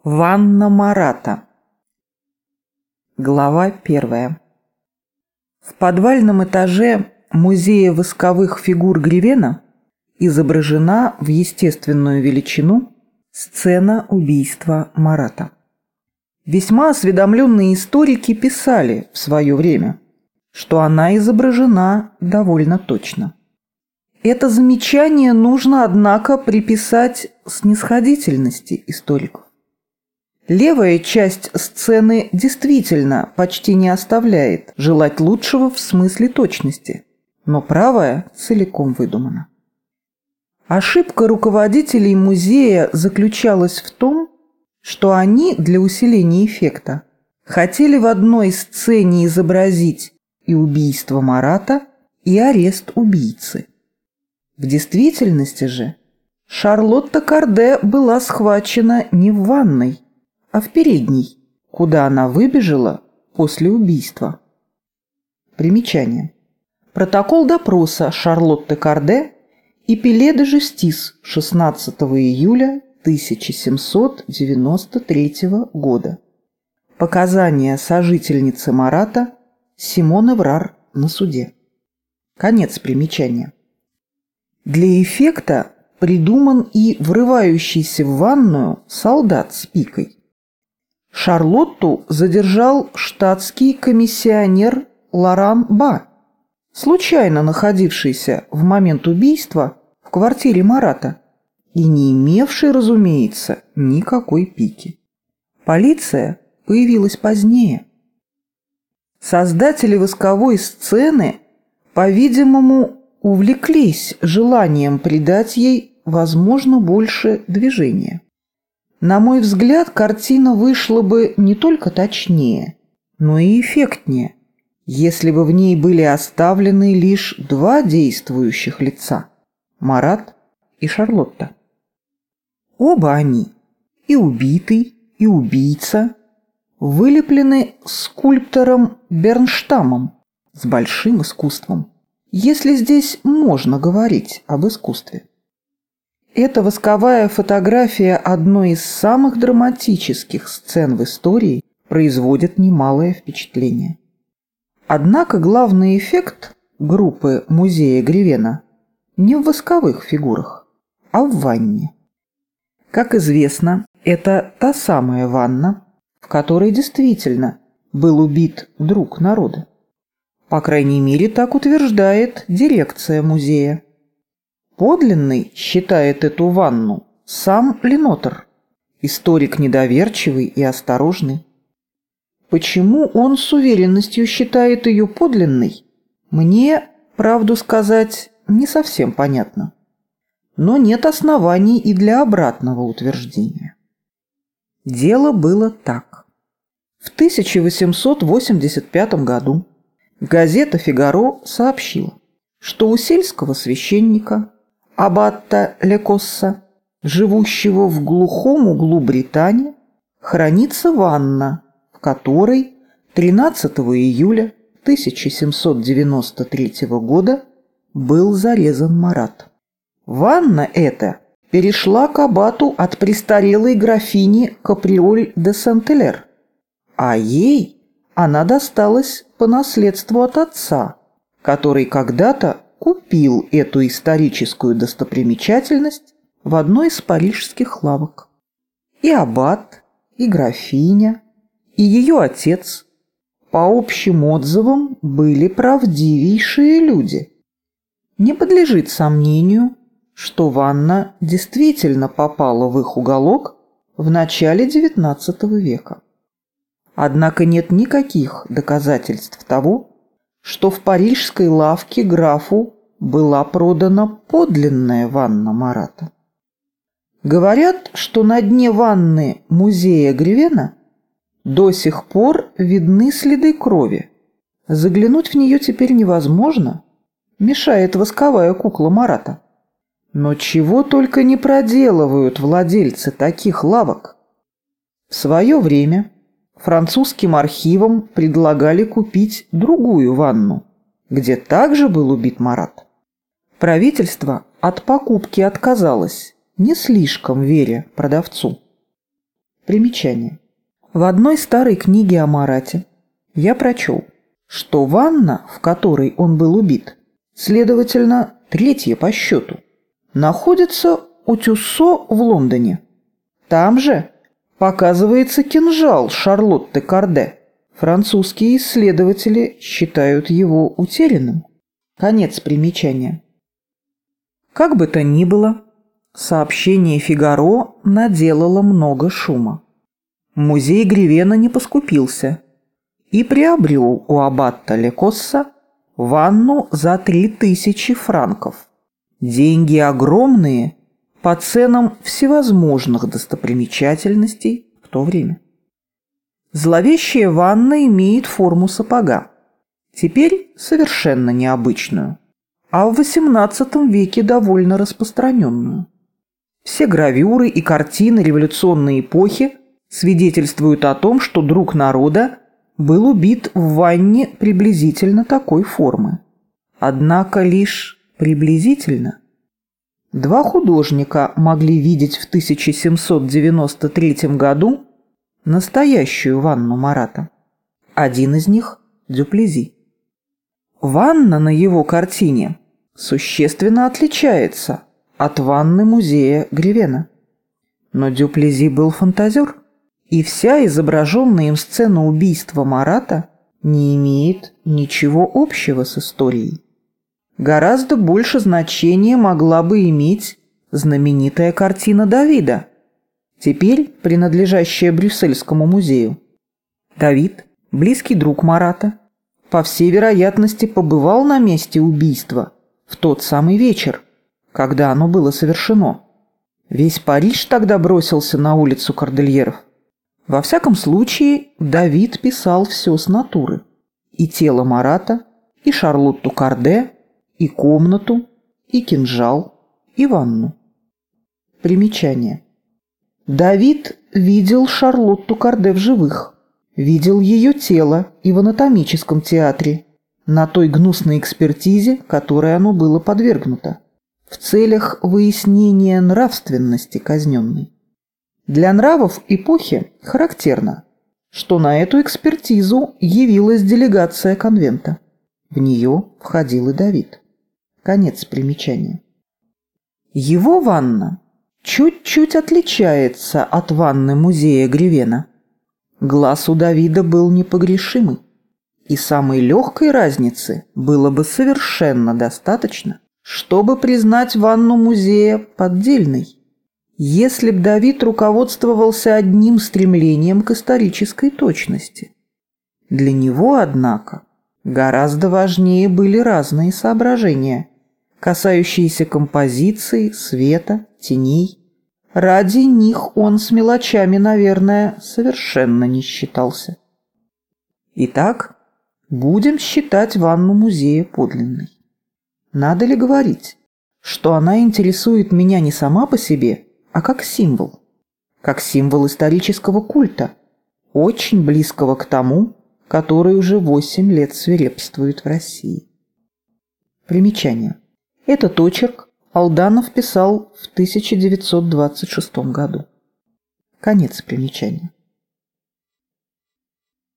Ванна Марата. Глава 1. В подвальном этаже музея восковых фигур Гревена изображена в естественную величину сцена убийства Марата. Весьма осведомленные историки писали в свое время, что она изображена довольно точно. Это замечание нужно, однако, приписать снисходительности историков. Левая часть сцены действительно почти не оставляет желать лучшего в смысле точности, но правая целиком выдумана. Ошибка руководителей музея заключалась в том, что они для усиления эффекта хотели в одной сцене изобразить и убийство Марата, и арест убийцы. В действительности же Шарлотта Корде была схвачена не в ванной, а в передней, куда она выбежала после убийства. Примечание. Протокол допроса Шарлотты Корде и Пеле де Жюстис 16 июля 1793 года. Показания сожительницы Марата Симоны Врар на суде. Конец примечания. Для эффекта придуман и врывающийся в ванную солдат с пикой. Шарлотту задержал штатский комиссионер Лоран Ба, случайно находившийся в момент убийства в квартире Марата и не имевший, разумеется, никакой пики. Полиция появилась позднее. Создатели восковой сцены, по-видимому, увлеклись желанием придать ей, возможно, больше движения. На мой взгляд, картина вышла бы не только точнее, но и эффектнее, если бы в ней были оставлены лишь два действующих лица – Марат и Шарлотта. Оба они, и убитый, и убийца, вылеплены скульптором Бернштамом с большим искусством, если здесь можно говорить об искусстве. Эта восковая фотография одной из самых драматических сцен в истории производит немалое впечатление. Однако главный эффект группы музея Гревена не в восковых фигурах, а в ванне. Как известно, это та самая ванна, в которой действительно был убит друг народа. По крайней мере, так утверждает дирекция музея. Подлинной считает эту ванну сам Ленотр, историк недоверчивый и осторожный. Почему он с уверенностью считает ее подлинной, мне, правду сказать, не совсем понятно. Но нет оснований и для обратного утверждения. Дело было так. В 1885 году газета «Фигаро» сообщила, что у сельского священника аббата Лекосса, живущего в глухом углу Британии, хранится ванна, в которой 13 июля 1793 года был зарезан Марат. Ванна эта перешла к аббату от престарелой графини Каприоль де Сент-Элер, а ей она досталась по наследству от отца, который когда-то купил эту историческую достопримечательность в одной из парижских лавок. И аббат, и графиня, и ее отец, по общим отзывам, были правдивейшие люди. Не подлежит сомнению, что ванна действительно попала в их уголок в начале XIX века. Однако нет никаких доказательств того, что в парижской лавке графу была продана подлинная ванна Марата. Говорят, что на дне ванны музея Гревена до сих пор видны следы крови. Заглянуть в нее теперь невозможно, мешает восковая кукла Марата. Но чего только не проделывают владельцы таких лавок. В свое время французским архивам предлагали купить другую ванну, где также был убит Марат. Правительство от покупки отказалось, не слишком веря продавцу. Примечание. В одной старой книге о Марате я прочел, что ванна, в которой он был убит, следовательно, третья по счету, находится у Тюссо в Лондоне. Там же показывается кинжал Шарлотты Корде. Французские исследователи считают его утерянным. Конец примечания. Как бы то ни было, сообщение «Фигаро» наделало много шума. Музей Гривена не поскупился и приобрел у аббата Лекосса ванну за 3000 франков. Деньги огромные по ценам всевозможных достопримечательностей в то время. Зловещая ванна имеет форму сапога, теперь совершенно необычную, а в XVIII веке довольно распространенную. Все гравюры и картины революционной эпохи свидетельствуют о том, что друг народа был убит в ванне приблизительно такой формы. Однако лишь приблизительно. Два художника могли видеть в 1793 году настоящую ванну Марата. Один из них – Дюплези. Ванна на его картине существенно отличается от ванны музея Гривена. Но Дюплези был фантазер, и вся изображенная им сцена убийства Марата не имеет ничего общего с историей. Гораздо больше значения могла бы иметь знаменитая картина Давида, теперь принадлежащая Брюссельскому музею. Давид, близкий друг Марата, по всей вероятности побывал на месте убийства в тот самый вечер, когда оно было совершено. Весь Париж тогда бросился на улицу Кордильеров. Во всяком случае, Давид писал все с натуры. И тело Марата, и Шарлотту Корде, и комнату, и кинжал, и ванну. Примечание. Давид видел Шарлотту Корде в живых, видел ее тело и в анатомическом театре, на той гнусной экспертизе, которой оно было подвергнуто, в целях выяснения нравственности казненной. Для нравов эпохи характерно, что на эту экспертизу явилась делегация конвента. В нее входил и Давид. Конец примечания. Его ванна чуть-чуть отличается от ванны музея Гривена. Глаз у Давида был непогрешимый, и самой легкой разницы было бы совершенно достаточно, чтобы признать ванну музея поддельной, если б Давид руководствовался одним стремлением к исторической точности. Для него, однако, гораздо важнее были разные соображения, касающиеся композиции, света, теней. Ради них он с мелочами, наверное, совершенно не считался. Итак, будем считать ванну музея подлинной. Надо ли говорить, что она интересует меня не сама по себе, а как символ исторического культа, очень близкого к тому, который уже 8 лет свирепствует в России. Примечание. Этот очерк Алданов писал в 1926 году. Конец примечания.